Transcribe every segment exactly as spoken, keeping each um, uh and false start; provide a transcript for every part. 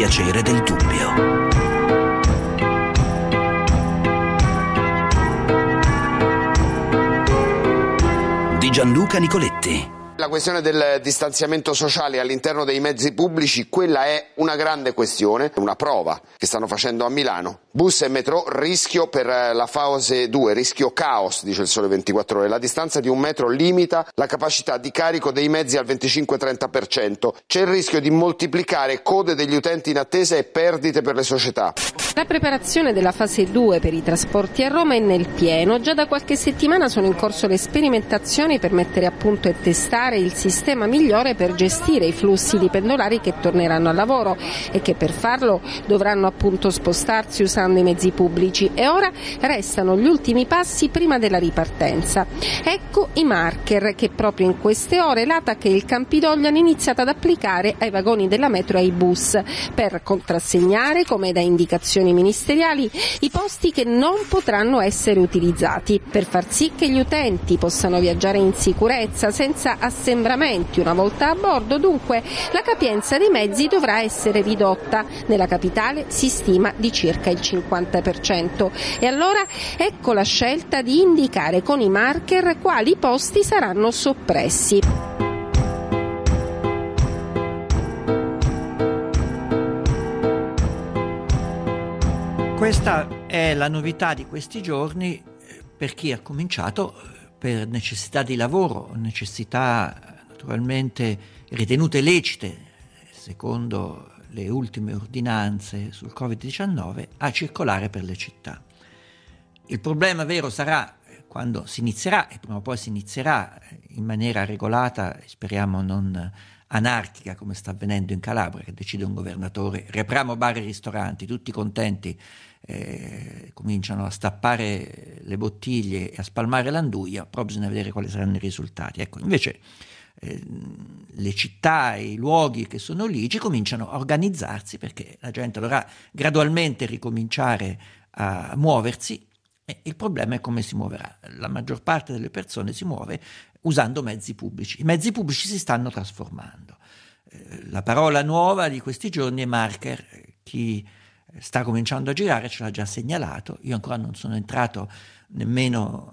piacere del dubbio. Di Gianluca Nicoletti. La questione del distanziamento sociale all'interno dei mezzi pubblici, quella è una grande questione, una prova che stanno facendo a Milano. Bus e metro, rischio per la fase due, rischio caos, dice il Sole ventiquattro Ore. La distanza di un metro limita la capacità di carico dei mezzi al venticinque trenta per cento. C'è il rischio di moltiplicare code degli utenti in attesa e perdite per le società. La preparazione della fase due per i trasporti a Roma è nel pieno. Già da qualche settimana sono in corso le sperimentazioni per mettere a punto e testare il sistema migliore per gestire i flussi di pendolari che torneranno al lavoro e che per farlo dovranno appunto spostarsi usando i mezzi pubblici. E ora restano gli ultimi passi prima della ripartenza. Ecco i marker che proprio in queste ore l'A T A C e il Campidoglio hanno iniziato ad applicare ai vagoni della metro e ai bus per contrassegnare, come da indicazioni ministeriali, i posti che non potranno essere utilizzati, per far sì che gli utenti possano viaggiare in sicurezza senza assembramenti una volta a bordo. Dunque la capienza dei mezzi dovrà essere ridotta. Nella capitale si stima di circa il cinquanta per cento. E allora ecco la scelta di indicare con i marker quali posti saranno soppressi. Questa è la novità di questi giorni per chi ha cominciato per necessità di lavoro, necessità naturalmente ritenute lecite secondo le ultime ordinanze sul covid diciannove, a circolare per le città. Il problema vero sarà quando si inizierà, e prima o poi si inizierà in maniera regolata, speriamo non anarchica come sta avvenendo in Calabria, che decide un governatore, riapriamo bar e ristoranti, tutti contenti, eh, cominciano a stappare le bottiglie e a spalmare l'anduia, però bisogna vedere quali saranno i risultati. Ecco, invece eh, le città e i luoghi che sono lì ci cominciano a organizzarsi, perché la gente dovrà gradualmente ricominciare a muoversi. E il problema è come si muoverà. La maggior parte delle persone si muove usando mezzi pubblici. I mezzi pubblici si stanno trasformando. Eh, la parola nuova di questi giorni è marker. Chi sta cominciando a girare ce l'ha già segnalato. Io ancora non sono entrato nemmeno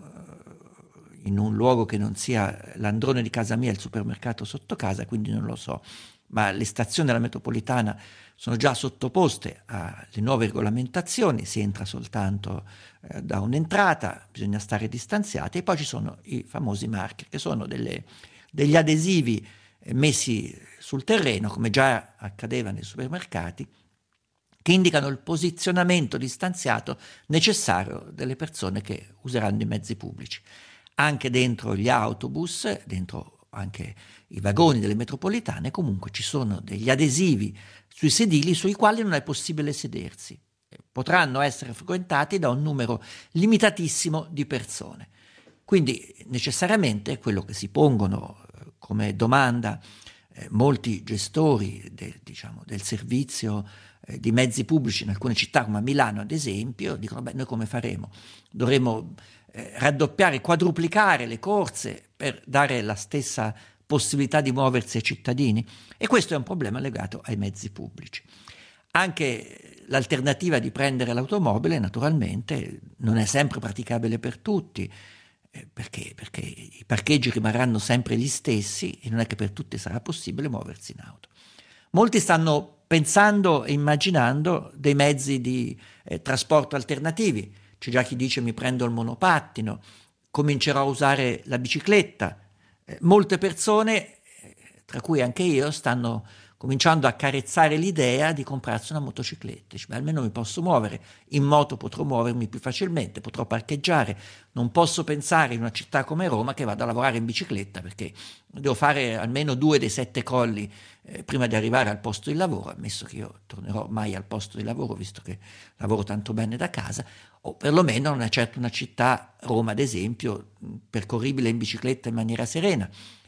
in un luogo che non sia l'androne di casa mia, il supermercato sotto casa, quindi non lo so. Ma le stazioni della metropolitana sono già sottoposte alle nuove regolamentazioni, si entra soltanto eh, da un'entrata, bisogna stare distanziati, e poi ci sono i famosi marker, che sono delle, degli adesivi eh, messi sul terreno, come già accadeva nei supermercati, che indicano il posizionamento distanziato necessario delle persone che useranno i mezzi pubblici. Anche dentro gli autobus, dentro anche i vagoni delle metropolitane, comunque ci sono degli adesivi sui sedili sui quali non è possibile sedersi. Potranno essere frequentati da un numero limitatissimo di persone. Quindi necessariamente quello che si pongono come domanda eh, molti gestori de, diciamo, del servizio eh, di mezzi pubblici in alcune città come a Milano ad esempio, dicono beh, noi come faremo? Dovremo eh, raddoppiare, quadruplicare le corse per dare la stessa possibilità di muoversi ai cittadini? E questo è un problema legato ai mezzi pubblici. Anche l'alternativa di prendere l'automobile naturalmente non è sempre praticabile per tutti, eh, perché, perché i parcheggi rimarranno sempre gli stessi e non è che per tutti sarà possibile muoversi in auto. Molti stanno pensando e immaginando dei mezzi di eh, trasporto alternativi. C'è già chi dice mi prendo il monopattino, comincerò a usare la bicicletta. Eh, molte persone, eh, tra cui anche io, stanno cominciando a carezzare l'idea di comprarsi una motocicletta. Dice, beh, almeno mi posso muovere, in moto potrò muovermi più facilmente, potrò parcheggiare, non posso pensare in una città come Roma che vado a lavorare in bicicletta perché devo fare almeno due dei sette colli eh, prima di arrivare al posto di lavoro, ammesso che io tornerò mai al posto di lavoro visto che lavoro tanto bene da casa, o perlomeno non è certo una città, Roma ad esempio, percorribile in bicicletta in maniera serena.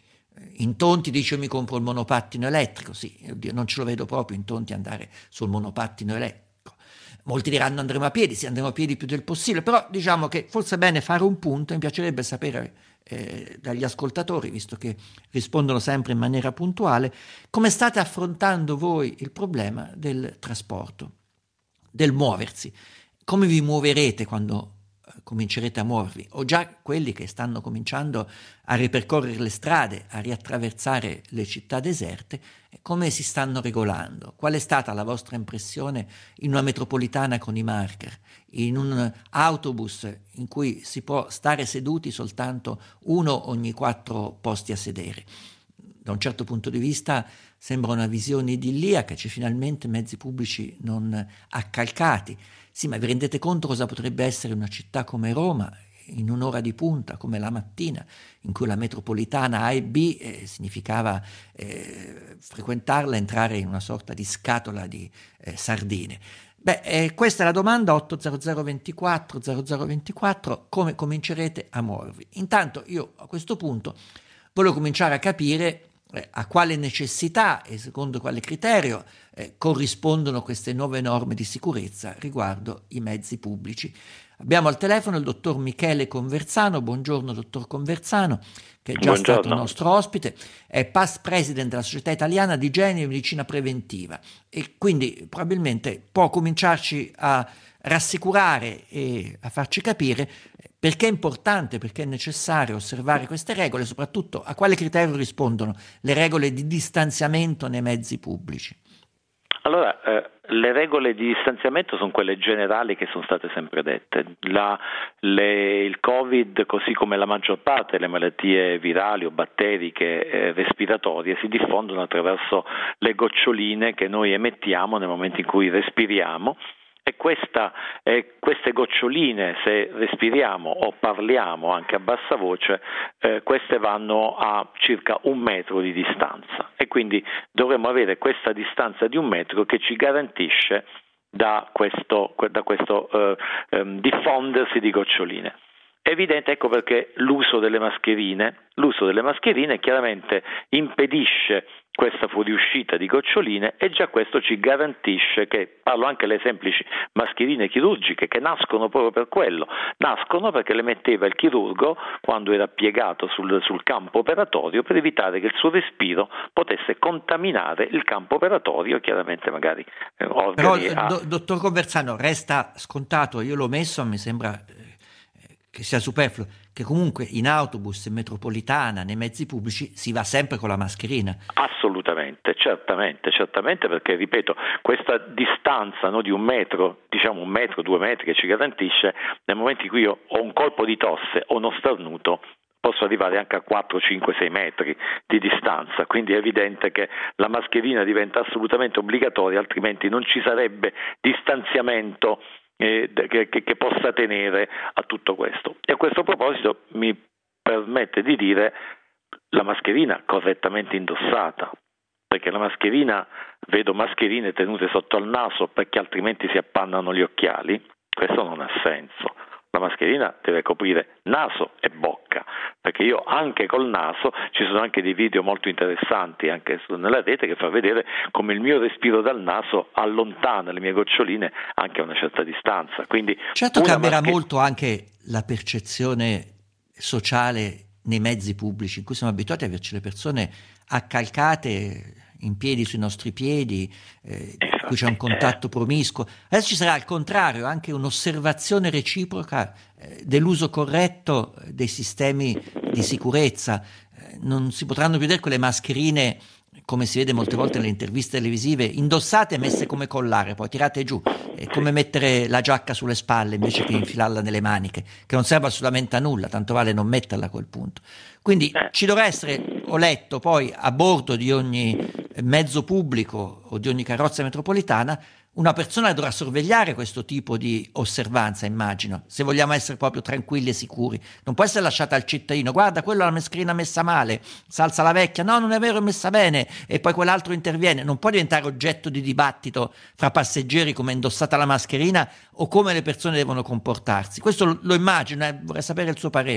In Tonti dice io mi compro il monopattino elettrico, sì, oddio, non ce lo vedo proprio in Tonti andare sul monopattino elettrico. Molti diranno andremo a piedi, sì, andremo a piedi più del possibile, però diciamo che forse è bene fare un punto. Mi piacerebbe sapere eh, dagli ascoltatori, visto che rispondono sempre in maniera puntuale, come state affrontando voi il problema del trasporto, del muoversi. Come vi muoverete quando comincerete a muovervi, o già quelli che stanno cominciando a ripercorrere le strade, a riattraversare le città deserte, come si stanno regolando? Qual è stata la vostra impressione in una metropolitana con i marker, in un autobus in cui si può stare seduti soltanto uno ogni quattro posti a sedere? Da un certo punto di vista sembra una visione idilliaca, c'è finalmente mezzi pubblici non accalcati. Sì, ma vi rendete conto cosa potrebbe essere una città come Roma, in un'ora di punta, come la mattina, in cui la metropolitana A e B eh, significava eh, frequentarla, entrare in una sorta di scatola di eh, sardine. Beh, eh, questa è la domanda. Otto zero zero ventiquattro zero zero ventiquattro, come comincerete a muovervi? Intanto io a questo punto voglio cominciare a capire eh, a quale necessità e secondo quale criterio eh, corrispondono queste nuove norme di sicurezza riguardo i mezzi pubblici. Abbiamo al telefono il dottor Michele Conversano. Buongiorno dottor Conversano, che è già Buongiorno. stato nostro ospite, è past president della Società Italiana di Igiene e Medicina Preventiva e quindi probabilmente può cominciarci a rassicurare e a farci capire perché è importante, perché è necessario osservare queste regole, e soprattutto a quale criterio rispondono le regole di distanziamento nei mezzi pubblici. Allora, eh, le regole di distanziamento sono quelle generali che sono state sempre dette. La, le, il Covid, così come la maggior parte delle malattie virali o batteriche eh, respiratorie, si diffondono attraverso le goccioline che noi emettiamo nel momento in cui respiriamo. E questa, eh, queste goccioline, se respiriamo o parliamo anche a bassa voce, eh, queste vanno a circa un metro di distanza e quindi dovremmo avere questa distanza di un metro che ci garantisce da questo, da questo eh, ehm, diffondersi di goccioline. È evidente, ecco perché l'uso delle mascherine, l'uso delle mascherine chiaramente impedisce questa fuoriuscita di goccioline e già questo ci garantisce che, parlo anche delle semplici mascherine chirurgiche che nascono proprio per quello, nascono perché le metteva il chirurgo quando era piegato sul, sul campo operatorio per evitare che il suo respiro potesse contaminare il campo operatorio, chiaramente magari eh, organi. Però, a... do, dottor Conversano, resta scontato, io l'ho messo, mi sembra che sia superfluo, che comunque in autobus, in metropolitana, nei mezzi pubblici si va sempre con la mascherina. Assolutamente, certamente, certamente perché, ripeto, questa distanza, no, di un metro, diciamo un metro, due metri che ci garantisce, nel momento in cui io ho un colpo di tosse o uno starnuto, posso arrivare anche a quattro, cinque, sei metri di distanza, quindi è evidente che la mascherina diventa assolutamente obbligatoria, altrimenti non ci sarebbe distanziamento Eh, che, che, che possa tenere a tutto questo. E a questo proposito mi permette di dire la mascherina correttamente indossata, perché la mascherina, vedo mascherine tenute sotto al naso perché altrimenti si appannano gli occhiali, questo non ha senso. La mascherina deve coprire naso e bocca, perché io anche col naso, ci sono anche dei video molto interessanti anche nella rete che fa vedere come il mio respiro dal naso allontana le mie goccioline anche a una certa distanza. Quindi certo cambierà mascher- molto anche la percezione sociale nei mezzi pubblici, in cui siamo abituati a averci le persone accalcate in piedi sui nostri piedi, eh, in cui c'è un contatto promiscuo. Adesso ci sarà al contrario anche un'osservazione reciproca eh, dell'uso corretto dei sistemi di sicurezza. Eh, non si potranno più vedere quelle mascherine, come si vede molte volte nelle interviste televisive, indossate e messe come collare, poi tirate giù. È come mettere la giacca sulle spalle invece che infilarla nelle maniche, che non serve assolutamente a nulla, tanto vale non metterla a quel punto. Quindi ci dovrà essere, ho letto, poi a bordo di ogni mezzo pubblico o di ogni carrozza metropolitana una persona che dovrà sorvegliare questo tipo di osservanza, immagino, se vogliamo essere proprio tranquilli e sicuri. Non può essere lasciata al cittadino: guarda, quello ha la mascherina messa male, s'alza la vecchia, no, non è vero, è messa bene, e poi quell'altro interviene. Non può diventare oggetto di dibattito fra passeggeri come è indossata la mascherina o come le persone devono comportarsi. Questo lo, lo immagino, eh, vorrei sapere il suo parere.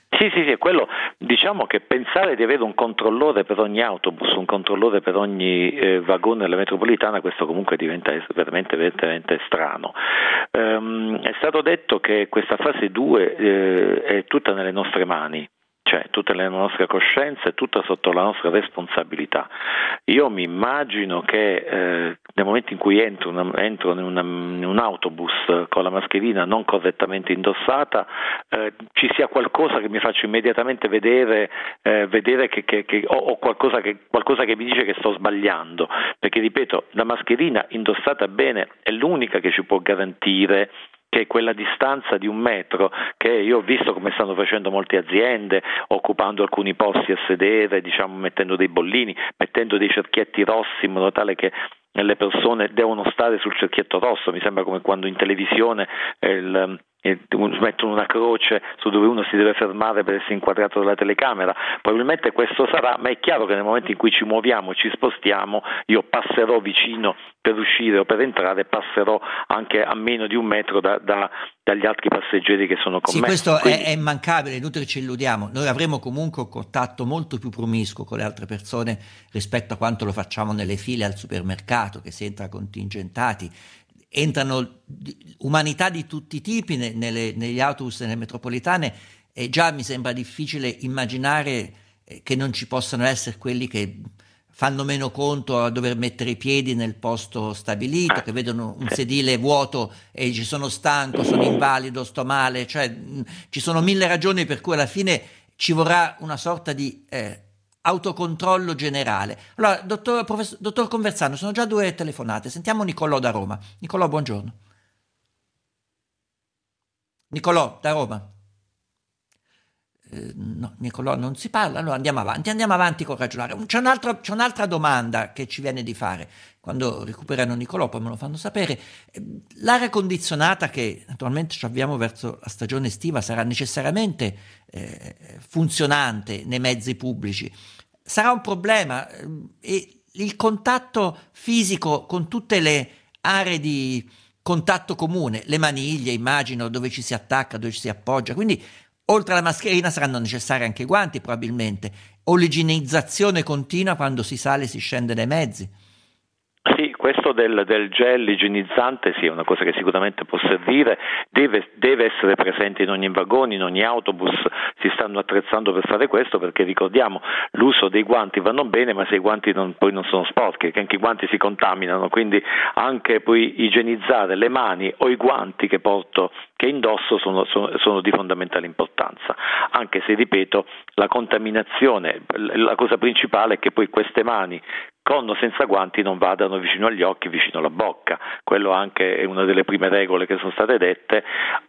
Sì, sì, sì, quello, diciamo che pensare di avere un controllore per ogni autobus, un controllore per ogni eh, vagone della metropolitana, questo comunque diventa veramente, veramente strano. Um, è stato detto che questa fase due eh, è tutta nelle nostre mani. Cioè, tutta la nostra coscienza è tutta sotto la nostra responsabilità. Io mi immagino che eh, nel momento in cui entro, una, entro in, una, in un autobus con la mascherina non correttamente indossata, eh, ci sia qualcosa che mi faccia immediatamente vedere, eh, vedere che, che, che ho, ho qualcosa, che, qualcosa che mi dice che sto sbagliando. Perché, ripeto, la mascherina indossata bene è l'unica che ci può garantire che quella distanza di un metro, che io ho visto come stanno facendo molte aziende, occupando alcuni posti a sedere, diciamo mettendo dei bollini, mettendo dei cerchietti rossi in modo tale che le persone devono stare sul cerchietto rosso. Mi sembra come quando in televisione eh, il, eh, mettono una croce su dove uno si deve fermare per essere inquadrato dalla telecamera. Probabilmente questo sarà, ma è chiaro che nel momento in cui ci muoviamo, ci spostiamo, io passerò vicino per uscire o per entrare, passerò anche a meno di un metro da, da, dagli altri passeggeri che sono con sì, me. Questo Quindi... è, è immancabile, è inutile ci illudiamo. Noi avremo comunque un contatto molto più promiscuo con le altre persone rispetto a quanto lo facciamo nelle file al supermercato, che si entra contingentati. Entrano umanità di tutti i tipi nelle, negli autobus, nelle metropolitane, e già mi sembra difficile immaginare che non ci possano essere quelli che fanno meno conto a dover mettere i piedi nel posto stabilito, che vedono un sedile vuoto e ci sono stanco, sono invalido, sto male, cioè mh, ci sono mille ragioni per cui alla fine ci vorrà una sorta di eh, autocontrollo generale. Allora, dottor, professor, dottor Conversano, sono già due telefonate, sentiamo Nicolò da Roma. Nicolò, buongiorno. Nicolò da Roma. Eh, no, Nicolò non si parla, allora andiamo avanti, andiamo avanti con ragionare. C'è, un altro, c'è un'altra domanda che ci viene di fare. Quando recuperano Nicolò poi me lo fanno sapere. L'aria condizionata che naturalmente ci avviamo verso la stagione estiva sarà necessariamente eh, funzionante nei mezzi pubblici. Sarà un problema eh, e il contatto fisico con tutte le aree di contatto comune, le maniglie, immagino, dove ci si attacca, dove ci si appoggia, quindi oltre alla mascherina saranno necessari anche i guanti probabilmente, o l'igienizzazione continua quando si sale e si scende dai mezzi. Sì, questo del, del gel igienizzante sì, è una cosa che sicuramente può servire, deve, deve essere presente in ogni vagone, in ogni autobus, si stanno attrezzando per fare questo, perché ricordiamo, l'uso dei guanti vanno bene, ma se i guanti non, poi non sono sporchi, che anche i guanti si contaminano, quindi anche poi igienizzare le mani o i guanti che porto, che indosso sono, sono, sono di fondamentale importanza, anche se, ripeto, la contaminazione, la cosa principale è che poi queste mani con o senza guanti non vadano vicino agli occhi, vicino alla bocca. Quello anche è una delle prime regole che sono state dette,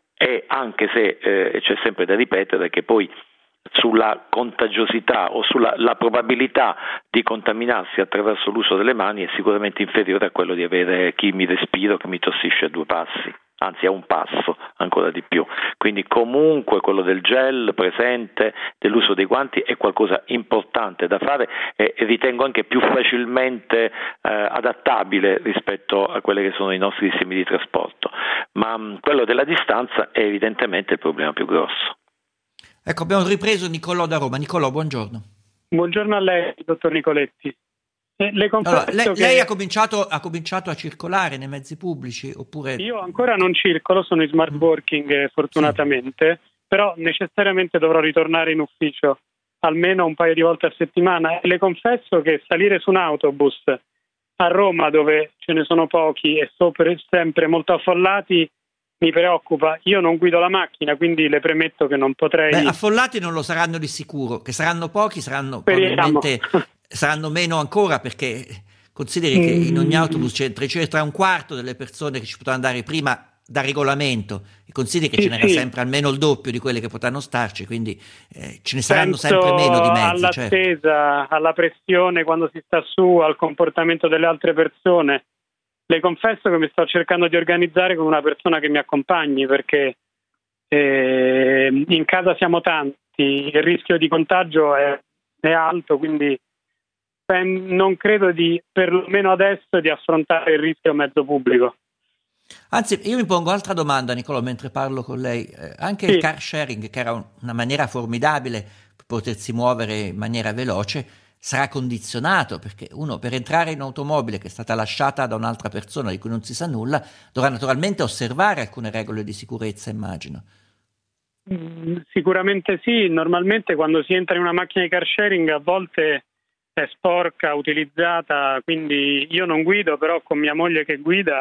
e anche se eh, c'è sempre da ripetere che poi sulla contagiosità o sulla la probabilità di contaminarsi attraverso l'uso delle mani è sicuramente inferiore a quello di avere chi mi respiro, che mi tossisce a due passi, anzi a un passo ancora di più. Quindi comunque quello del gel presente, dell'uso dei guanti è qualcosa importante da fare e, e ritengo anche più facilmente eh, adattabile rispetto a quelli che sono i nostri sistemi di trasporto, ma mh, quello della distanza è evidentemente il problema più grosso. Ecco, abbiamo ripreso Nicolò da Roma. Nicolò, buongiorno. Buongiorno a lei, dottor Nicoletti. Eh, le allora, lei, che... lei ha cominciato, ha cominciato a circolare nei mezzi pubblici oppure... Io ancora non circolo, sono in smart working fortunatamente, sì. Però necessariamente dovrò ritornare in ufficio almeno un paio di volte a settimana. Le confesso che salire su un autobus a Roma, dove ce ne sono pochi e sopra sempre molto affollati, mi preoccupa. Io non guido la macchina, quindi le premetto che non potrei... Beh, affollati non lo saranno di sicuro, che saranno pochi, saranno Speriamo. probabilmente saranno meno ancora, perché consideri che in ogni autobus c'è tra un quarto delle persone che ci potranno andare prima da regolamento, e consideri che sì, ce n'era sì. sempre almeno il doppio di quelle che potranno starci, quindi eh, ce ne saranno Penso sempre meno di mezzi. All'attesa, certo. alla pressione quando si sta su, al comportamento delle altre persone. Le confesso che mi sto cercando di organizzare con una persona che mi accompagni, perché eh, in casa siamo tanti, il rischio di contagio è, è alto, quindi non credo di, perlomeno adesso, di affrontare il rischio mezzo pubblico. Anzi, io mi pongo altra domanda, Nicolò, mentre parlo con lei. Eh, anche Sì. il car sharing, che era un- una maniera formidabile per potersi muovere in maniera veloce, sarà condizionato, perché uno per entrare in un'automobile che è stata lasciata da un'altra persona di cui non si sa nulla, dovrà naturalmente osservare alcune regole di sicurezza, immagino. Mm, Sicuramente sì, normalmente quando si entra in una macchina di car sharing a volte è sporca, utilizzata, quindi io non guido, però con mia moglie che guida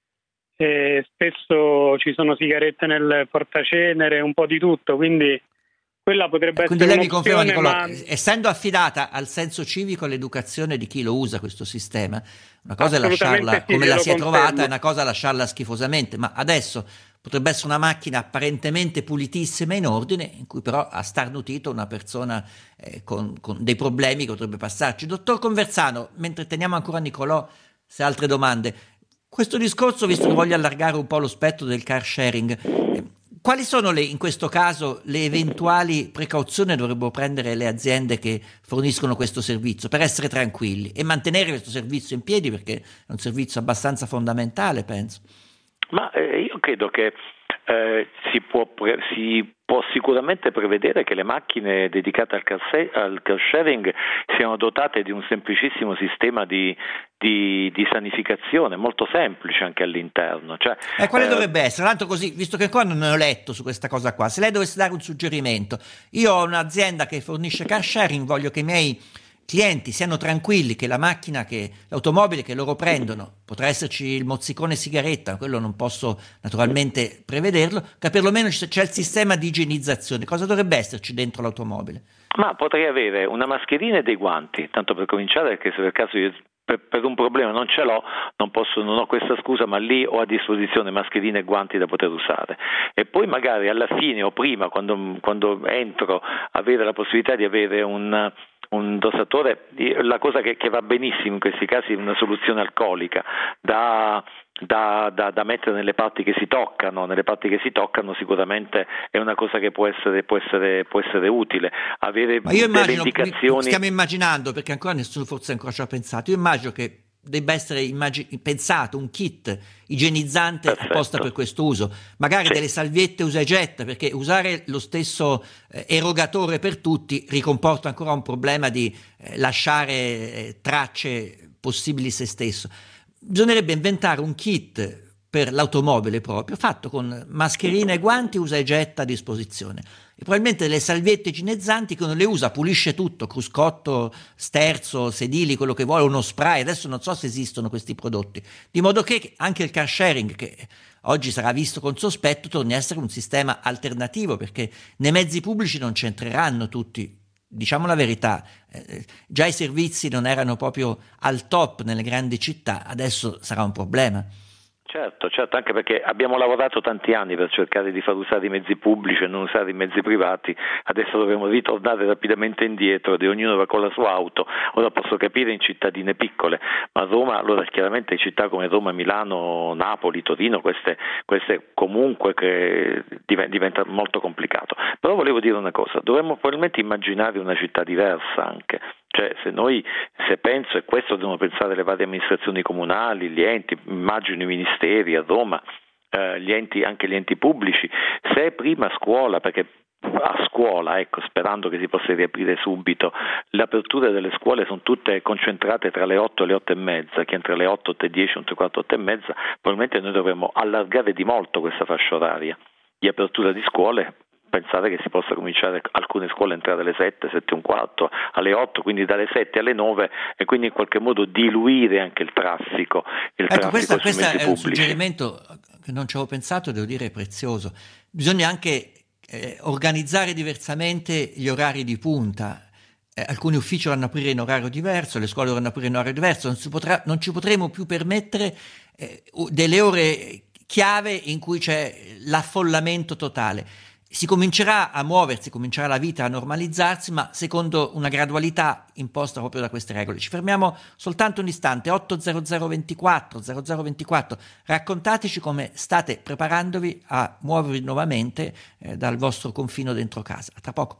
e spesso ci sono sigarette nel portacenere, un po' di tutto, quindi quella potrebbe Quindi essere lei mi conferma, un'opzione, Nicolò, ma essendo affidata al senso civico e all'educazione di chi lo usa questo sistema, una cosa è assolutamente lasciarla sì, come la glielo si è trovata, confermo. e una cosa è lasciarla schifosamente, ma adesso potrebbe essere una macchina apparentemente pulitissima e in ordine, in cui però ha starnutito una persona eh, con, con dei problemi che potrebbe passarci. Dottor Conversano, mentre teniamo ancora Nicolò, se ha altre domande, questo discorso, visto che voglio allargare un po' lo spettro del car sharing, eh, quali sono le, in questo caso le eventuali precauzioni che dovrebbero prendere le aziende che forniscono questo servizio per essere tranquilli e mantenere questo servizio in piedi, perché è un servizio abbastanza fondamentale, penso. Ma eh, io credo che eh, si, può pre- si può sicuramente prevedere che le macchine dedicate al car, se- al car sharing siano dotate di un semplicissimo sistema di, di, di sanificazione, molto semplice anche all'interno. Cioè, E quale eh, dovrebbe essere? Tanto così, visto che ancora non ne ho letto su questa cosa qua, se lei dovesse dare un suggerimento, io ho un'azienda che fornisce car sharing, voglio che i miei clienti siano tranquilli che la macchina, che l'automobile che loro prendono, potrà esserci il mozzicone sigaretta, quello non posso naturalmente prevederlo, che perlomeno c'è il sistema di igienizzazione. Cosa dovrebbe esserci dentro l'automobile? Ma potrei avere una mascherina e dei guanti, tanto per cominciare, perché se per caso io per, per un problema non ce l'ho, non posso, non ho questa scusa, ma lì ho a disposizione mascherine e guanti da poter usare. E poi magari alla fine o prima, quando, quando entro, avere la possibilità di avere un un dosatore, la cosa che, che va benissimo in questi casi è una soluzione alcolica da, da, da, da mettere nelle parti che si toccano, nelle parti che si toccano sicuramente è una cosa che può essere, può essere, può essere utile, avere Ma io delle immagino, indicazioni. stiamo immaginando, perché ancora nessuno forse ancora ci ha pensato, io immagino che debba essere immag- pensato un kit igienizzante Perfetto. apposta per questo uso, magari Sì. delle salviette usa e getta, perché usare lo stesso eh, erogatore per tutti ricomporta ancora un problema di eh, lasciare eh, tracce possibili se stesso. Bisognerebbe inventare un kit per l'automobile proprio, fatto con mascherina e guanti usa e getta a disposizione. E probabilmente le salviette igienizzanti che uno le usa, pulisce tutto, cruscotto, sterzo, sedili, quello che vuole, uno spray, adesso non so se esistono questi prodotti, di modo che anche il car sharing, che oggi sarà visto con sospetto, torni a essere un sistema alternativo, perché nei mezzi pubblici non c'entreranno tutti. Diciamo la verità, eh, già i servizi non erano proprio al top nelle grandi città, adesso sarà un problema. Certo, certo, anche perché abbiamo lavorato tanti anni per cercare di far usare i mezzi pubblici e non usare i mezzi privati, adesso dovremo ritornare rapidamente indietro ed ognuno va con la sua auto. Ora posso capire in cittadine piccole, ma Roma, allora chiaramente città come Roma, Milano, Napoli, Torino, queste, queste comunque che diventa molto complicato. Però volevo dire una cosa, dovremmo probabilmente immaginare una città diversa anche. Cioè se noi, se penso, e questo devono pensare le varie amministrazioni comunali, gli enti, immagino i ministeri a Roma, eh, gli enti, anche gli enti pubblici, se prima a scuola, perché a scuola, ecco, sperando che si possa riaprire subito, le aperture delle scuole sono tutte concentrate tra le otto e le otto e mezza, che entre le otto, otto e dieci, otto e quarto, otto e mezza, probabilmente noi dovremmo allargare di molto questa fascia oraria di apertura di scuole. Pensate che si possa cominciare alcune scuole a entrare alle sette, sette e un quarto, alle otto, quindi dalle sette alle nove, e quindi in qualche modo diluire anche il traffico. Il ecco, traffico questo sui mezzi è un pubblici. suggerimento che non ci avevo pensato, devo dire prezioso. Bisogna anche eh, organizzare diversamente gli orari di punta. Eh, alcuni uffici dovranno aprire in orario diverso, le scuole dovranno aprire in orario diverso, non, si potrà, non ci potremo più permettere eh, delle ore chiave in cui c'è l'affollamento totale. Si comincerà a muoversi, comincerà la vita a normalizzarsi, ma secondo una gradualità imposta proprio da queste regole. Ci fermiamo soltanto un istante, otto zero zero ventiquattro zero zero ventiquattro, raccontateci come state preparandovi a muovervi nuovamente eh, dal vostro confino dentro casa. A tra poco.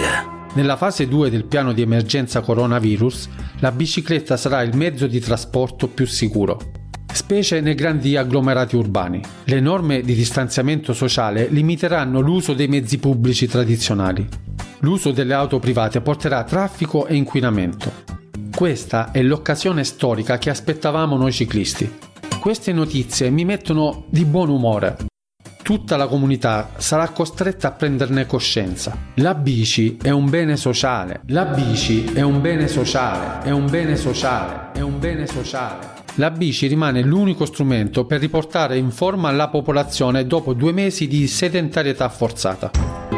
Nella fase due del piano di emergenza coronavirus, la bicicletta sarà il mezzo di trasporto più sicuro, specie nei grandi agglomerati urbani. Le norme di distanziamento sociale limiteranno l'uso dei mezzi pubblici tradizionali. L'uso delle auto private porterà traffico e inquinamento. Questa è l'occasione storica che aspettavamo noi ciclisti. Queste notizie mi mettono di buon umore. Tutta la comunità sarà costretta a prenderne coscienza. La bici è un bene sociale. La bici è un bene sociale. È un bene sociale. È un bene sociale. La bici rimane l'unico strumento per riportare in forma la popolazione dopo due mesi di sedentarietà forzata.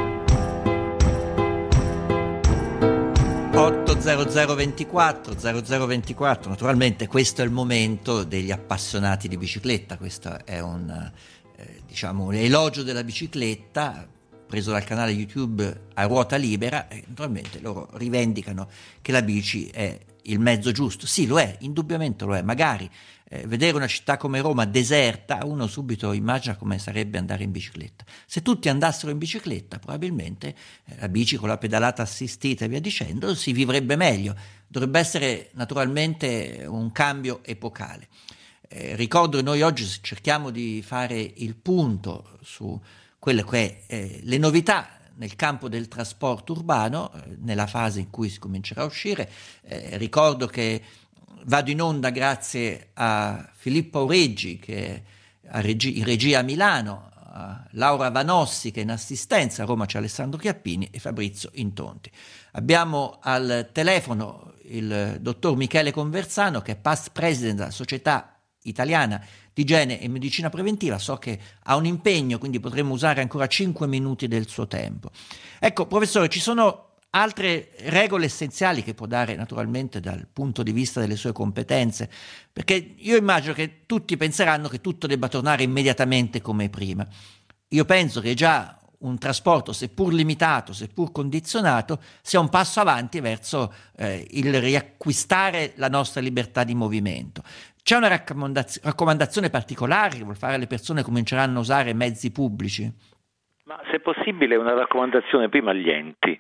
otto zero zero ventiquattro zero zero ventiquattro, naturalmente questo è il momento degli appassionati di bicicletta, questo è un eh, diciamo un elogio della bicicletta preso dal canale YouTube A Ruota Libera, e naturalmente loro rivendicano che la bici è il mezzo giusto. Sì, lo è, indubbiamente lo è. Magari eh, vedere una città come Roma deserta, uno subito immagina come sarebbe andare in bicicletta. Se tutti andassero in bicicletta, probabilmente eh, la bici con la pedalata assistita e via dicendo, si vivrebbe meglio. Dovrebbe essere naturalmente un cambio epocale. Eh, ricordo che noi oggi cerchiamo di fare il punto su quelle che eh, le novità nel campo del trasporto urbano, eh, nella fase in cui si comincerà a uscire. Eh, ricordo che vado in onda grazie a Filippo Aureggi, che è regi- in regia a Milano, a Laura Vanossi, che è in assistenza, a Roma c'è Alessandro Chiappini e Fabrizio Intonti. Abbiamo al telefono il dottor Michele Conversano, che è past president della Società Italiana di Igiene e Medicina Preventiva. So che ha un impegno, quindi potremmo usare ancora cinque minuti del suo tempo. Ecco, professore, ci sono altre regole essenziali che può dare naturalmente dal punto di vista delle sue competenze, perché io immagino che tutti penseranno che tutto debba tornare immediatamente come prima. Io penso che già un trasporto, seppur limitato, seppur condizionato, sia un passo avanti verso eh, il riacquistare la nostra libertà di movimento. C'è una raccomandaz- raccomandazione particolare che vuol fare le persone che cominceranno a usare mezzi pubblici? Ma se possibile una raccomandazione prima agli enti,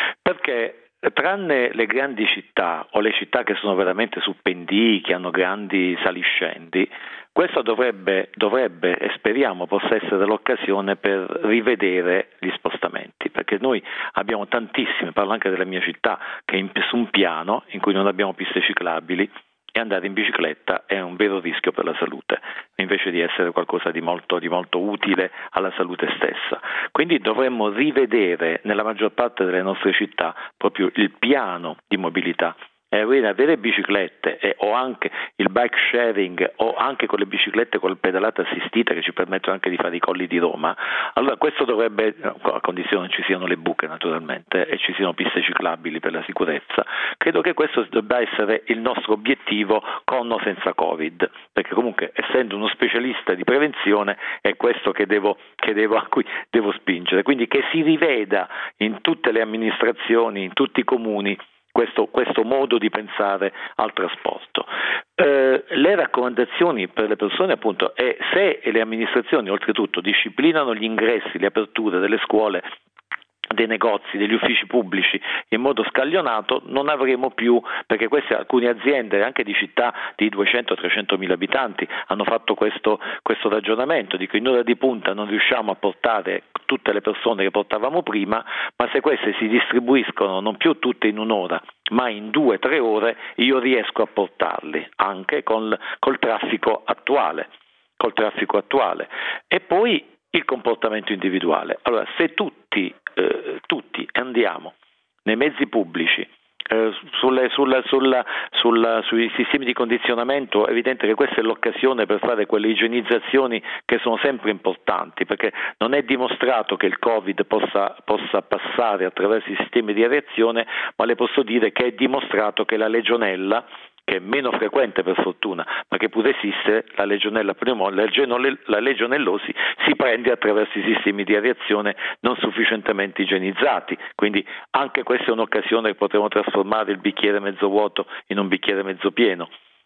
perché tranne le grandi città o le città che sono veramente su pendii, che hanno grandi saliscendi, questo dovrebbe, dovrebbe e speriamo possa essere l'occasione per rivedere gli spostamenti, perché noi abbiamo tantissime, parlo anche della mia città, che è in, su un piano in cui non abbiamo piste ciclabili, e andare in bicicletta è un vero rischio per la salute, invece di essere qualcosa di molto, di molto utile alla salute stessa. Quindi dovremmo rivedere nella maggior parte delle nostre città proprio il piano di mobilità. E avere biciclette e, o anche il bike sharing o anche con le biciclette con la pedalata assistita che ci permettono anche di fare i colli di Roma, allora questo dovrebbe, a condizione che ci siano le buche naturalmente e ci siano piste ciclabili per la sicurezza, credo che questo debba essere il nostro obiettivo con o senza Covid, perché comunque essendo uno specialista di prevenzione è questo che devo, che devo, a cui devo spingere, quindi che si riveda in tutte le amministrazioni, in tutti i comuni, Questo, questo modo di pensare al trasporto. Eh, le raccomandazioni per le persone appunto è se le amministrazioni oltretutto disciplinano gli ingressi, le aperture delle scuole, dei negozi, degli uffici pubblici in modo scaglionato, non avremo più, perché queste alcune aziende anche di città di duecento trecento mila abitanti hanno fatto questo, questo ragionamento, dico in ora di punta non riusciamo a portare tutte le persone che portavamo prima, ma se queste si distribuiscono non più tutte in un'ora ma in due o tre ore io riesco a portarli anche col, col traffico attuale, col traffico attuale. E poi il comportamento individuale. Allora, se tutti, eh, tutti andiamo nei mezzi pubblici, eh, sulle, sulla, sulla, sulla, sui sistemi di condizionamento, è evidente che questa è l'occasione per fare quelle igienizzazioni che sono sempre importanti, perché non è dimostrato che il Covid possa, possa passare attraverso i sistemi di areazione, ma le posso dire che è dimostrato che la legionella, che è meno frequente per fortuna, ma che pure esiste, la legionella pneumonica, la legionellosi si prende attraverso i sistemi di areazione non sufficientemente igienizzati, quindi anche questa è un'occasione che potremo trasformare il bicchiere mezzo vuoto in un bicchiere mezzo pieno.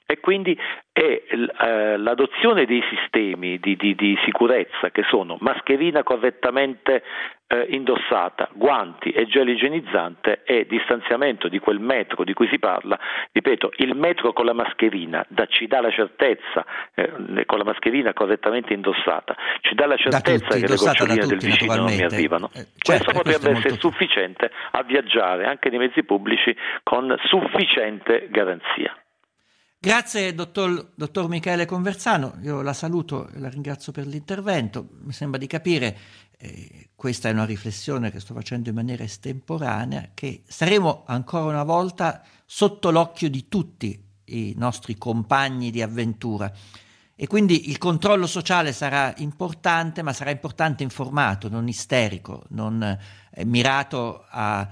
E quindi è eh, l'adozione dei sistemi di, di, di sicurezza, che sono mascherina correttamente eh, indossata, guanti e gel igienizzante e distanziamento di quel metro di cui si parla. Ripeto, il metro con la mascherina da, ci dà la certezza, eh, con la mascherina correttamente indossata, ci dà la certezza tutti, che le goccioline del tutti, vicino non mi arrivano. Eh, certo, questo potrebbe questo essere molto... sufficiente a viaggiare anche nei mezzi pubblici con sufficiente garanzia. Grazie dottor, dottor Michele Conversano, io la saluto e la ringrazio per l'intervento. Mi sembra di capire, eh, questa è una riflessione che sto facendo in maniera estemporanea, che saremo ancora una volta sotto l'occhio di tutti i nostri compagni di avventura e quindi il controllo sociale sarà importante, ma sarà importante informato, non isterico, non eh, mirato alla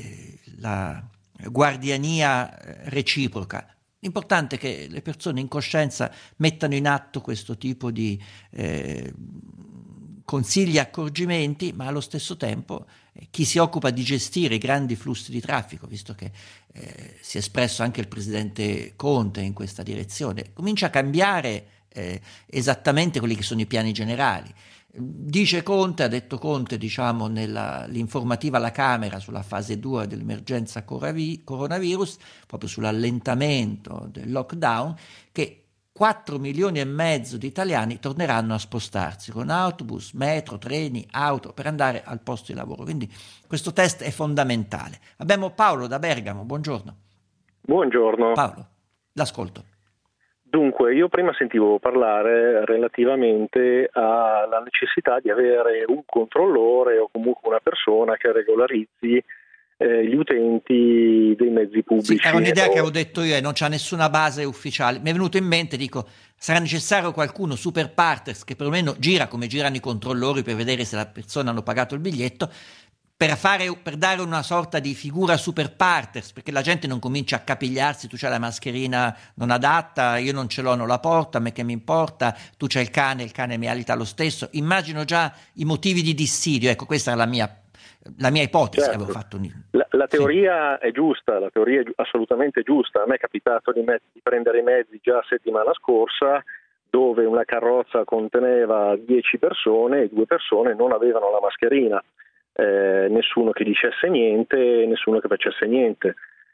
eh, guardiania reciproca. L'importante è che le persone in coscienza mettano in atto questo tipo di eh, consigli e accorgimenti, ma allo stesso tempo eh, chi si occupa di gestire i grandi flussi di traffico, visto che eh, si è espresso anche il presidente Conte in questa direzione, comincia a cambiare eh, esattamente quelli che sono i piani generali. Dice Conte, ha detto Conte, diciamo, nell'informativa alla Camera sulla fase due dell'emergenza coronavirus, proprio sull'allentamento del lockdown, che quattro milioni e mezzo di italiani torneranno a spostarsi con autobus, metro, treni, auto per andare al posto di lavoro. Quindi questo test è fondamentale. Abbiamo Paolo da Bergamo, buongiorno. Buongiorno. Paolo, l'ascolto. Dunque, io prima sentivo parlare relativamente alla necessità di avere un controllore o comunque una persona che regolarizzi eh, gli utenti dei mezzi pubblici. Sì, era un'idea o... che avevo detto io e non c'è nessuna base ufficiale. Mi è venuto in mente, dico, sarà necessario qualcuno, super partes, che perlomeno gira come girano i controllori per vedere se la persona hanno pagato il biglietto, Per, fare, per dare una sorta di figura super partes, perché la gente non comincia a capigliarsi, tu c'hai la mascherina non adatta, io non ce l'ho, non la porto, a me che mi importa, tu c'hai il cane, il cane mi alita lo stesso. Immagino già i motivi di dissidio, ecco, questa è la mia, la mia ipotesi. Certo. Avevo fatto un... la, la teoria sì. è giusta, la teoria è assolutamente giusta. A me è capitato di, met- di prendere i mezzi già settimana scorsa, dove una carrozza conteneva dieci persone e due persone non avevano la mascherina. Eh, nessuno che dicesse niente, nessuno che facesse niente.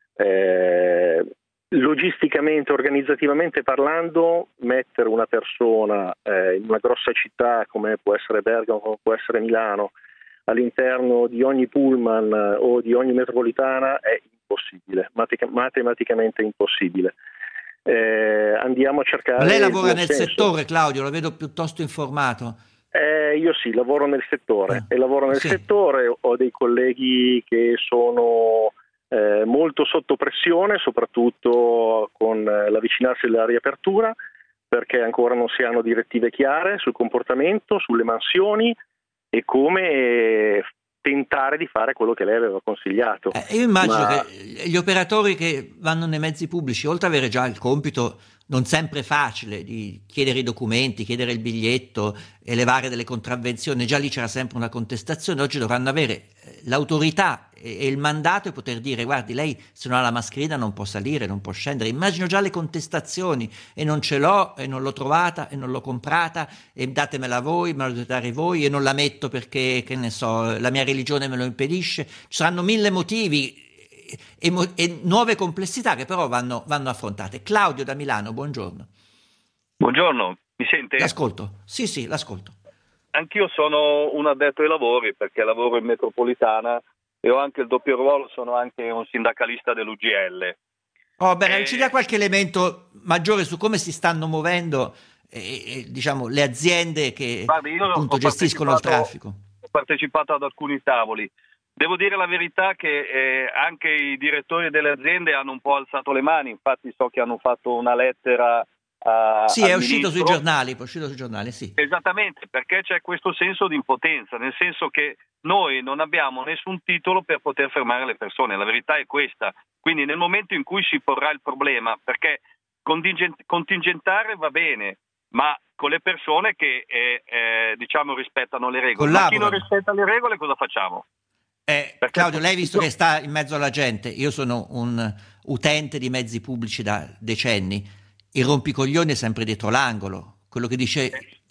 Eh, logisticamente, organizzativamente parlando, mettere una persona eh, in una grossa città come può essere Bergamo, come può essere Milano, all'interno di ogni pullman eh, o di ogni metropolitana è impossibile, matica- matematicamente impossibile. Eh, andiamo a cercare. Ma lei lavora nel senso. settore, Claudio, lo vedo piuttosto informato. Eh, io sì, lavoro nel settore ah, e lavoro nel sì. settore, ho dei colleghi che sono eh, molto sotto pressione, soprattutto con l'avvicinarsi della riapertura, perché ancora non si hanno direttive chiare sul comportamento, sulle mansioni e come tentare di fare quello che lei aveva consigliato. Eh, io immagino Ma... che gli operatori che vanno nei mezzi pubblici, oltre ad avere già il compito non sempre facile di chiedere i documenti, chiedere il biglietto, elevare delle contravvenzioni, già lì c'era sempre una contestazione, oggi dovranno avere l'autorità e il mandato e poter dire: guardi, lei se non ha la mascherina non può salire, non può scendere. Immagino già le contestazioni: e non ce l'ho, e non l'ho trovata, e non l'ho comprata, e datemela voi, me la dovete dare voi, e non la metto perché, che ne so, la mia religione me lo impedisce. Ci saranno mille motivi e, e nuove complessità che però vanno, vanno affrontate. Claudio da Milano, buongiorno. Buongiorno, mi sente? L'ascolto, sì sì, l'ascolto. Anch'io sono un addetto ai lavori perché lavoro in metropolitana e ho anche il doppio ruolo, sono anche un sindacalista dell'U G L. Oh, beh, e... ci dia qualche elemento maggiore su come si stanno muovendo eh, eh, diciamo, le aziende che Guardi, io appunto gestiscono il traffico. Ho partecipato ad alcuni tavoli. Devo dire la verità che eh, anche i direttori delle aziende hanno un po' alzato le mani, infatti so che hanno fatto una lettera a, sì, al è uscito ministro. sui giornali, è uscito sui giornali, sì. Esattamente, perché c'è questo senso di impotenza, nel senso che noi non abbiamo nessun titolo per poter fermare le persone, la verità è questa. Quindi nel momento in cui si porrà il problema, perché contingent- contingentare va bene, ma con le persone che eh, eh, diciamo rispettano le regole. Ma chi non rispetta le regole cosa facciamo? Eh, Claudio, lei visto che sta in mezzo alla gente, io sono un utente di mezzi pubblici da decenni, il rompicoglioni è sempre dietro l'angolo, quello che dice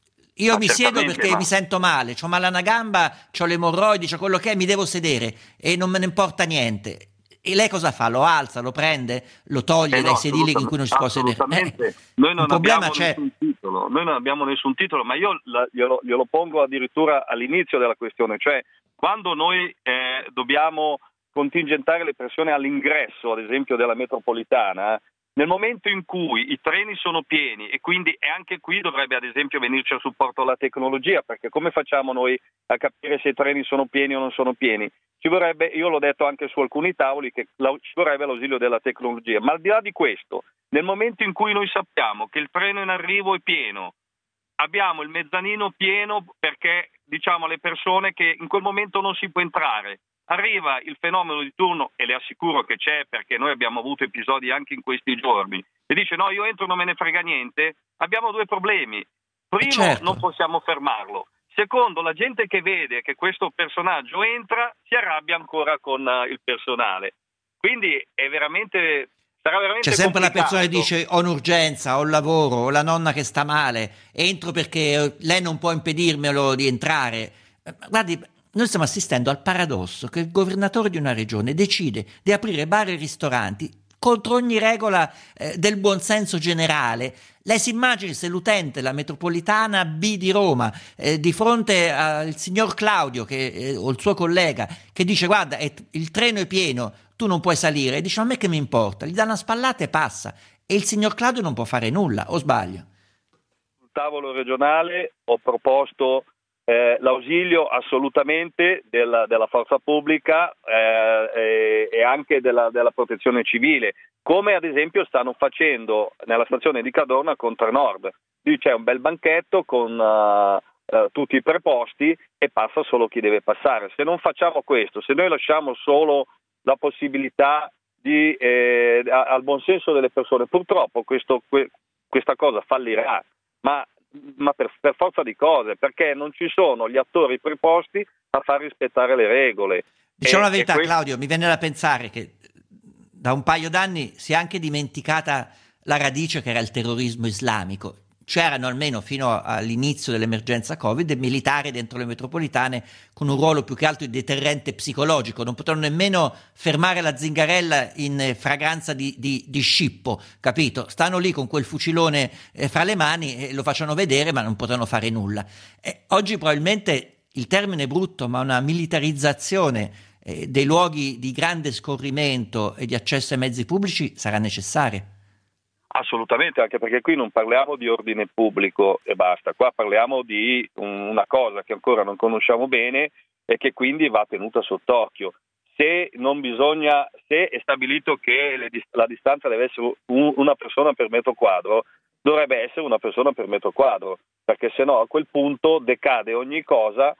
io Ma mi siedo certamente, perché ma- mi sento male, c'ho male a una gamba, c'ho le emorroidi, c'ho quello che è, mi devo sedere e non me ne importa niente. E lei cosa fa? Lo alza, lo prende, lo toglie Eh dai no, sedili in cui non si può sedere? assolutamente. Eh, Noi non un problema abbiamo c'è. nessun titolo, noi non abbiamo nessun titolo, ma io la- glielo, glielo pongo addirittura all'inizio della questione, cioè quando noi eh, dobbiamo contingentare le persone all'ingresso, ad esempio, della metropolitana, nel momento in cui i treni sono pieni e quindi e anche qui dovrebbe ad esempio venirci a supporto la tecnologia, perché come facciamo noi a capire se i treni sono pieni o non sono pieni? Ci vorrebbe, io l'ho detto anche su alcuni tavoli, che la, ci vorrebbe l'ausilio della tecnologia, ma al di là di questo, nel momento in cui noi sappiamo che il treno in arrivo è pieno, abbiamo il mezzanino pieno perché diciamo alle persone che in quel momento non si può entrare, arriva il fenomeno di turno, e le assicuro che c'è perché noi abbiamo avuto episodi anche in questi giorni, e dice no, io entro, non me ne frega niente, abbiamo due problemi. Primo, certo. non possiamo fermarlo. Secondo, la gente che vede che questo personaggio entra si arrabbia ancora con uh, il personale. Quindi è veramente, sarà veramente C'è sempre la complicato. persona che dice ho un'urgenza, ho un lavoro, ho la nonna che sta male, entro perché lei non può impedirmelo di entrare. Guardi, noi stiamo assistendo al paradosso che il governatore di una regione decide di aprire bar e ristoranti contro ogni regola eh, del buonsenso generale. Lei si immagini se l'utente della metropolitana B di Roma, eh, di fronte al signor Claudio che, eh, o il suo collega, che dice guarda è, il treno è pieno, tu non puoi salire, e dice a me che mi importa, gli dà una spallata e passa, e il signor Claudio non può fare nulla, o sbaglio? Sul tavolo regionale ho proposto Eh, l'ausilio assolutamente della, della forza pubblica eh, e, e anche della, della protezione civile, come ad esempio stanno facendo nella stazione di Cadorna con Trenord. Lì c'è un bel banchetto con uh, uh, tutti i preposti e passa solo chi deve passare. Se non facciamo questo, se noi lasciamo solo la possibilità di, eh, al buonsenso delle persone, purtroppo questo, que, questa cosa fallirà, ma ma per, per forza di cose, perché non ci sono gli attori preposti a far rispettare le regole. Diciamo E- la verità, e que- Claudio, mi viene da pensare che da un paio d'anni si è anche dimenticata la radice che era il terrorismo islamico. C'erano almeno fino all'inizio dell'emergenza Covid militari dentro le metropolitane con un ruolo più che altro di deterrente psicologico, non potevano nemmeno fermare la Zingarella in fragranza di, di, di scippo, capito? Stanno lì con quel fucilone eh, fra le mani e lo facciano vedere, ma non potevano fare nulla. E oggi probabilmente il termine è brutto, ma una militarizzazione eh, dei luoghi di grande scorrimento e di accesso ai mezzi pubblici sarà necessaria. Assolutamente, anche perché qui non parliamo di ordine pubblico e basta, qua parliamo di un- una cosa che ancora non conosciamo bene e che quindi va tenuta sott'occhio. Se non bisogna, se è stabilito che le dis- la distanza deve essere un- una persona per metro quadro, dovrebbe essere una persona per metro quadro, perché sennò a quel punto decade ogni cosa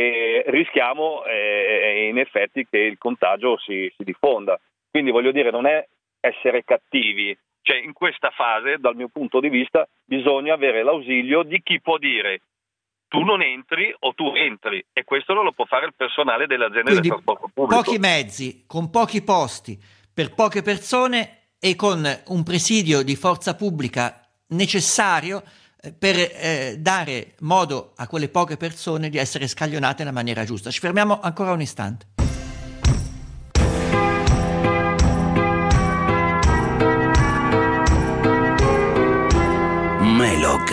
e rischiamo eh, in effetti che il contagio si, si diffonda. Quindi voglio dire, non è essere cattivi. Cioè, in questa fase, dal mio punto di vista, bisogna avere l'ausilio di chi può dire tu non entri o tu entri, e questo non lo può fare il personale delle aziende Quindi del trasporto pubblico. pochi mezzi, con pochi posti, per poche persone e con un presidio di forza pubblica necessario eh, per eh, dare modo a quelle poche persone di essere scaglionate nella maniera giusta. Ci fermiamo ancora un istante. Melog.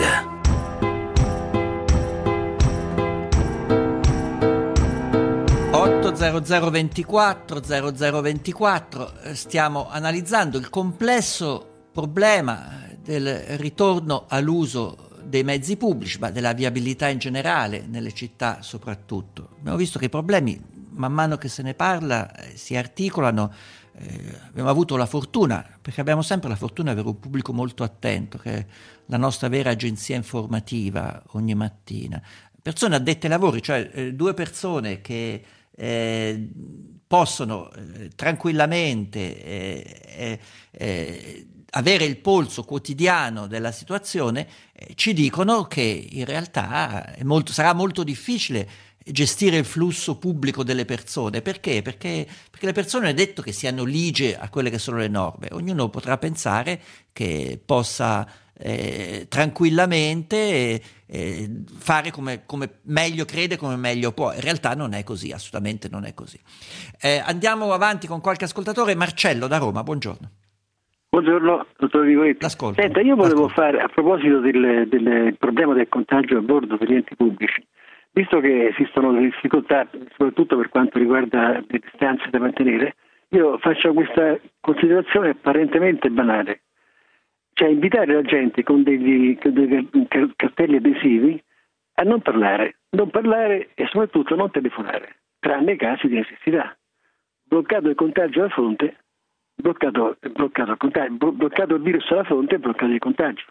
otto zero zero ventiquattro zero zero ventiquattro, stiamo analizzando il complesso problema del ritorno all'uso dei mezzi pubblici, ma della viabilità in generale nelle città soprattutto. Abbiamo visto che i problemi, man mano che se ne parla, eh, si articolano. Eh, abbiamo avuto la fortuna, perché abbiamo sempre la fortuna di avere un pubblico molto attento, che è la nostra vera agenzia informativa ogni mattina. Persone addette ai lavori, cioè eh, due persone che eh, possono eh, tranquillamente eh, eh, avere il polso quotidiano della situazione, eh, ci dicono che in realtà è molto, sarà molto difficile gestire il flusso pubblico delle persone. Perché? Perché, perché le persone non è detto che siano ligie a quelle che sono le norme. Ognuno potrà pensare che possa eh, tranquillamente eh, eh, fare come, come meglio crede, come meglio può. In realtà non è così, assolutamente non è così. Eh, andiamo avanti con qualche ascoltatore. Marcello da Roma, buongiorno. Buongiorno, dottor Nicoletti. L'ascolto. Senta, io volevo L'ascolto. fare, a proposito del, del problema del contagio a bordo per gli enti pubblici, visto che esistono delle difficoltà, soprattutto per quanto riguarda le distanze da mantenere, io faccio questa considerazione apparentemente banale, cioè invitare la gente con degli, con dei cartelli adesivi a non parlare, non parlare e soprattutto non telefonare, tranne casi di necessità. Bloccato il contagio alla fonte, bloccato, bloccato, il contagio, bloccato il virus alla fonte e bloccato il contagio.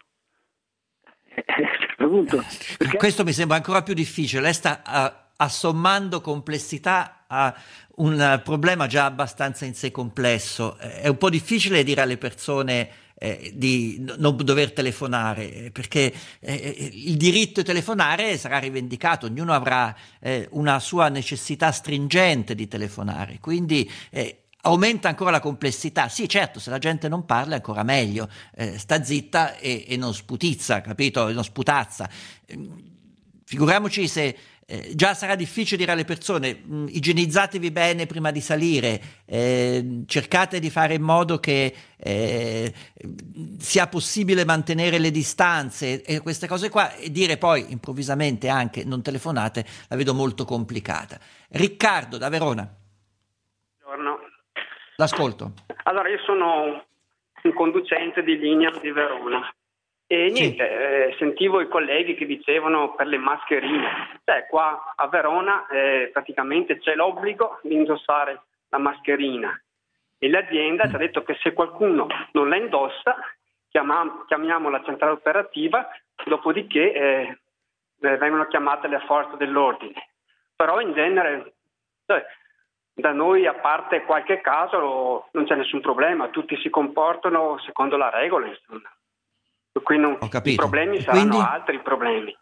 Punto, perché... Questo mi sembra ancora più difficile. Lei sta uh, assommando complessità a un problema già abbastanza in sé complesso. È un po' difficile dire alle persone eh, di non dover telefonare, perché eh, il diritto di telefonare sarà rivendicato, ognuno avrà eh, una sua necessità stringente di telefonare, quindi eh, aumenta ancora la complessità. Sì, certo, se la gente non parla è ancora meglio, eh, sta zitta e, e non sputizza, capito? E non sputazza. Figuriamoci se eh, già sarà difficile dire alle persone mh, igienizzatevi bene prima di salire, eh, cercate di fare in modo che eh, sia possibile mantenere le distanze e queste cose qua, e dire poi improvvisamente anche non telefonate, la vedo molto complicata. Riccardo da Verona. Buongiorno. L'ascolto. Allora, io sono un conducente di linea di Verona e niente, sì. eh, sentivo i colleghi che dicevano per le mascherine, cioè qua a Verona eh, praticamente c'è l'obbligo di indossare la mascherina e l'azienda mm. ci ha detto che se qualcuno non la indossa chiama, chiamiamo la centrale operativa, dopodiché eh, vengono chiamate le forze dell'ordine, però in genere... Cioè, da noi, a parte qualche caso, non c'è nessun problema, tutti si comportano secondo la regola, insomma. Qui non, i problemi e saranno quindi, altri problemi.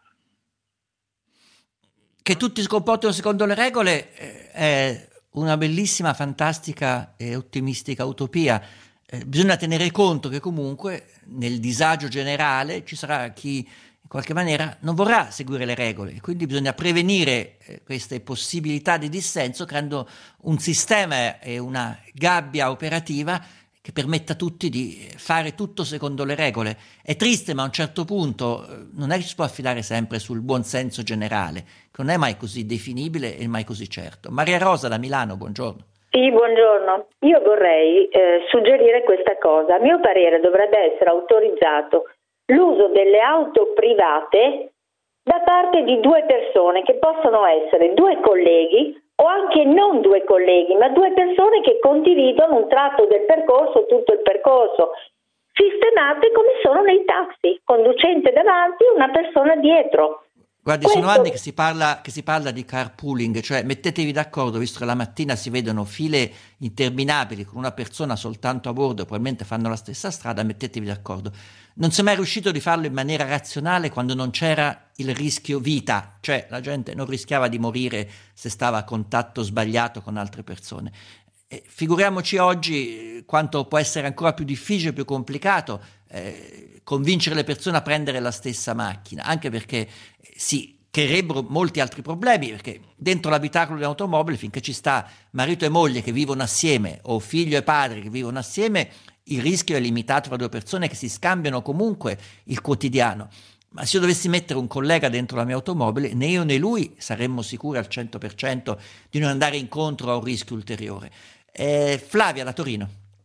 Che tutti si comportano secondo le regole eh, è una bellissima, fantastica e ottimistica utopia. Eh, bisogna tenere conto che comunque nel disagio generale ci sarà chi in qualche maniera non vorrà seguire le regole, quindi bisogna prevenire eh, queste possibilità di dissenso creando un sistema e una gabbia operativa che permetta a tutti di fare tutto secondo le regole. È triste, ma a un certo punto eh, non è che ci si può affidare sempre sul buon senso generale, che non è mai così definibile e mai così certo. Maria Rosa da Milano, buongiorno. Sì, buongiorno. Io vorrei eh, suggerire questa cosa. A mio parere dovrebbe essere autorizzato l'uso delle auto private da parte di due persone, che possono essere due colleghi o anche non due colleghi, ma due persone che condividono un tratto del percorso, tutto il percorso, sistemate come sono nei taxi, conducente davanti e una persona dietro. Guardi, Questo... sono anni che si parla che si parla di carpooling, cioè mettetevi d'accordo, visto che la mattina si vedono file interminabili con una persona soltanto a bordo, probabilmente fanno la stessa strada, mettetevi d'accordo. Non si è mai riuscito di farlo in maniera razionale quando non c'era il rischio vita, cioè la gente non rischiava di morire se stava a contatto sbagliato con altre persone. E figuriamoci oggi quanto può essere ancora più difficile, più complicato eh, convincere le persone a prendere la stessa macchina, anche perché eh, si creerebbero molti altri problemi, perché dentro l'abitacolo di un'automobile, finché ci sta marito e moglie che vivono assieme o figlio e padre che vivono assieme, il rischio è limitato tra due persone che si scambiano comunque il quotidiano. Ma se io dovessi mettere un collega dentro la mia automobile, né io né lui saremmo sicuri al cento per cento di non andare incontro a un rischio ulteriore. Eh, Flavia da Torino.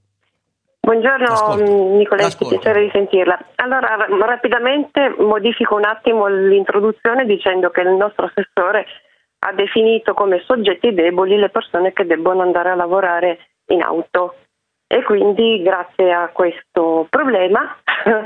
Buongiorno Nicoletti, piacere di sentirla. Allora, rapidamente modifico un attimo l'introduzione dicendo che il nostro assessore ha definito come soggetti deboli le persone che debbono andare a lavorare in auto e quindi grazie a questo problema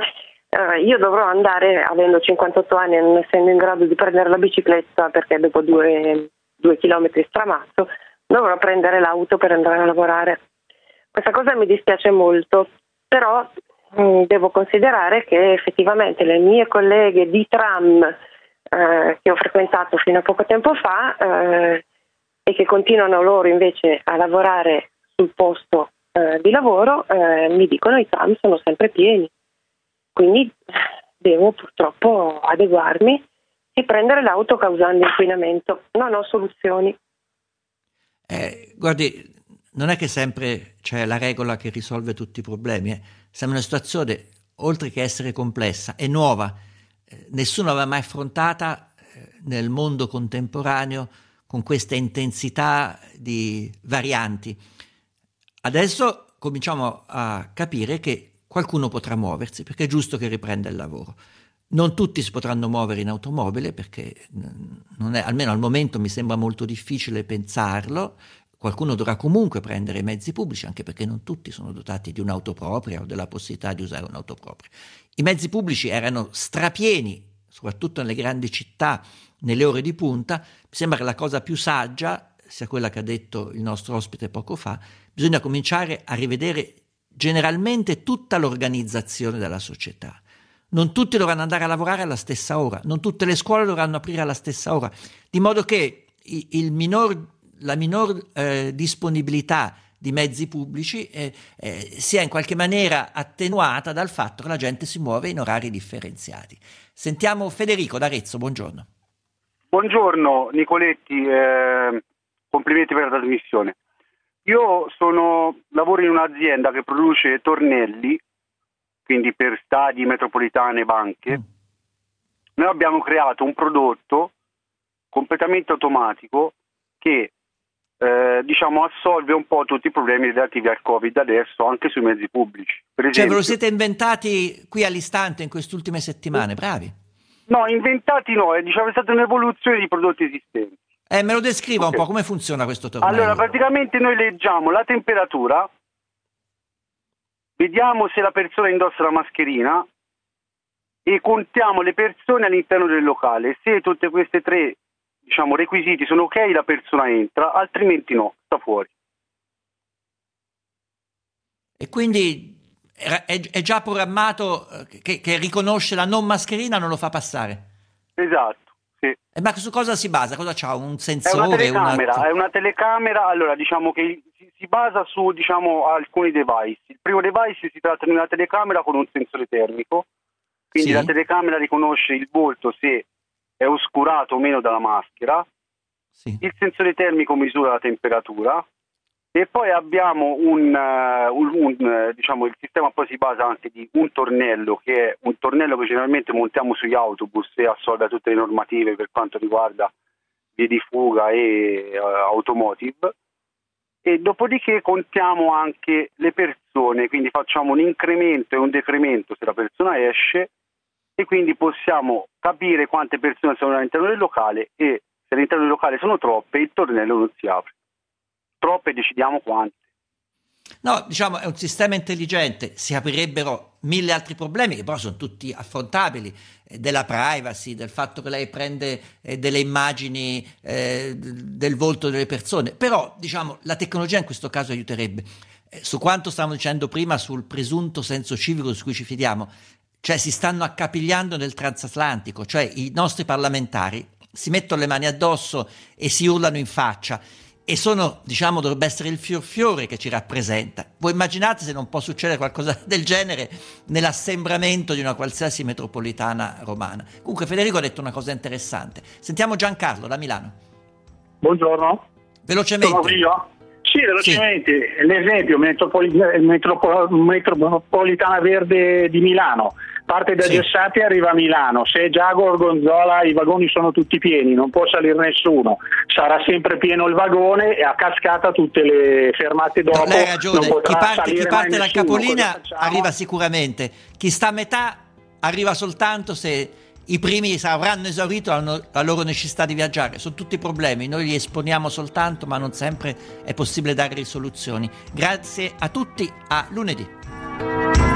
eh, io dovrò andare, avendo cinquantotto anni e non essendo in grado di prendere la bicicletta perché dopo due, due chilometri stramazzo, dovrò prendere l'auto per andare a lavorare. Questa cosa mi dispiace molto, però mh, devo considerare che effettivamente le mie colleghe di tram eh, che ho frequentato fino a poco tempo fa eh, e che continuano loro invece a lavorare sul posto eh, di lavoro, eh, mi dicono i tram sono sempre pieni, quindi devo purtroppo adeguarmi e prendere l'auto causando inquinamento. Non ho soluzioni. Eh, guardi, non è che sempre c'è la regola che risolve tutti i problemi. Eh. Siamo in una situazione, oltre che essere complessa, è nuova. Eh, nessuno l'aveva mai affrontata eh, nel mondo contemporaneo con questa intensità di varianti. Adesso cominciamo a capire che qualcuno potrà muoversi, perché è giusto che riprenda il lavoro. Non tutti si potranno muovere in automobile, perché non è, almeno al momento mi sembra molto difficile pensarlo. Qualcuno dovrà comunque prendere i mezzi pubblici, anche perché non tutti sono dotati di un'auto propria o della possibilità di usare un'auto propria. I mezzi pubblici erano strapieni, soprattutto nelle grandi città, nelle ore di punta. Mi sembra che la cosa più saggia sia quella che ha detto il nostro ospite poco fa: bisogna cominciare a rivedere generalmente tutta l'organizzazione della società. Non tutti dovranno andare a lavorare alla stessa ora, non tutte le scuole dovranno aprire alla stessa ora, di modo che il minor, la minor eh, disponibilità di mezzi pubblici eh, eh, sia in qualche maniera attenuata dal fatto che la gente si muove in orari differenziati. Sentiamo Federico d'Arezzo, buongiorno. Buongiorno Nicoletti, eh, complimenti per la trasmissione. Io sono, lavoro in un'azienda che produce tornelli, quindi per stadi, metropolitane, banche. Mm. Noi abbiamo creato un prodotto completamente automatico che eh, diciamo assolve un po' tutti i problemi relativi al Covid adesso, anche sui mezzi pubblici. Per esempio, cioè ve lo siete inventati qui all'istante in queste ultime settimane, bravi? No, inventati no, è, diciamo, è stata un'evoluzione di prodotti esistenti. Eh, me lo descriva okay. un po' come funziona questo tornello. Allora, praticamente noi leggiamo la temperatura, vediamo se la persona indossa la mascherina e contiamo le persone all'interno del locale. Se tutte queste tre, diciamo, requisiti sono ok, la persona entra, altrimenti no, sta fuori. E quindi è, è già programmato che, che riconosce la non mascherina, non lo fa passare? Esatto. Sì. E ma su cosa si basa? Cosa c'ha? Un sensore? È una telecamera, una... è una telecamera, allora diciamo che si, si basa su diciamo alcuni device. Il primo device si tratta di una telecamera con un sensore termico, quindi sì. La telecamera riconosce il volto se è oscurato o meno dalla maschera, sì. Il sensore termico misura la temperatura e poi abbiamo un, uh, un, un uh, diciamo il sistema poi si basa anche di un tornello, che è un tornello che generalmente montiamo sugli autobus e assolve tutte le normative per quanto riguarda vie di fuga e uh, automotive, e dopodiché contiamo anche le persone, quindi facciamo un incremento e un decremento se la persona esce e quindi possiamo capire quante persone sono all'interno del locale, e se all'interno del locale sono troppe il tornello non si apre. Troppe decidiamo quante. No, diciamo è un sistema intelligente, si aprirebbero mille altri problemi che però sono tutti affrontabili, eh, della privacy, del fatto che lei prende eh, delle immagini eh, del volto delle persone, però diciamo la tecnologia in questo caso aiuterebbe. Eh, su quanto stavamo dicendo prima sul presunto senso civico su cui ci fidiamo, cioè si stanno accapigliando nel transatlantico, cioè i nostri parlamentari si mettono le mani addosso e si urlano in faccia. E sono, diciamo, dovrebbe essere il fior fiore che ci rappresenta. Voi immaginate se non può succedere qualcosa del genere nell'assembramento di una qualsiasi metropolitana romana. Comunque Federico ha detto una cosa interessante. Sentiamo Giancarlo da Milano. Buongiorno. Velocemente. Sono io? Sì, velocemente. Sì. L'esempio, metropol- metropol- metropolitana verde di Milano. Parte da Gessati e arriva a Milano. Se è già a Gorgonzola i vagoni sono tutti pieni, non può salire nessuno. Sarà sempre pieno il vagone e a cascata tutte le fermate dopo. No, lei ha ragione, chi parte, chi parte dal capolinea arriva sicuramente. Chi sta a metà arriva soltanto se i primi avranno esaurito la, la loro necessità di viaggiare. Sono tutti problemi, noi li esponiamo soltanto, ma non sempre è possibile dare risoluzioni. Grazie a tutti, a lunedì.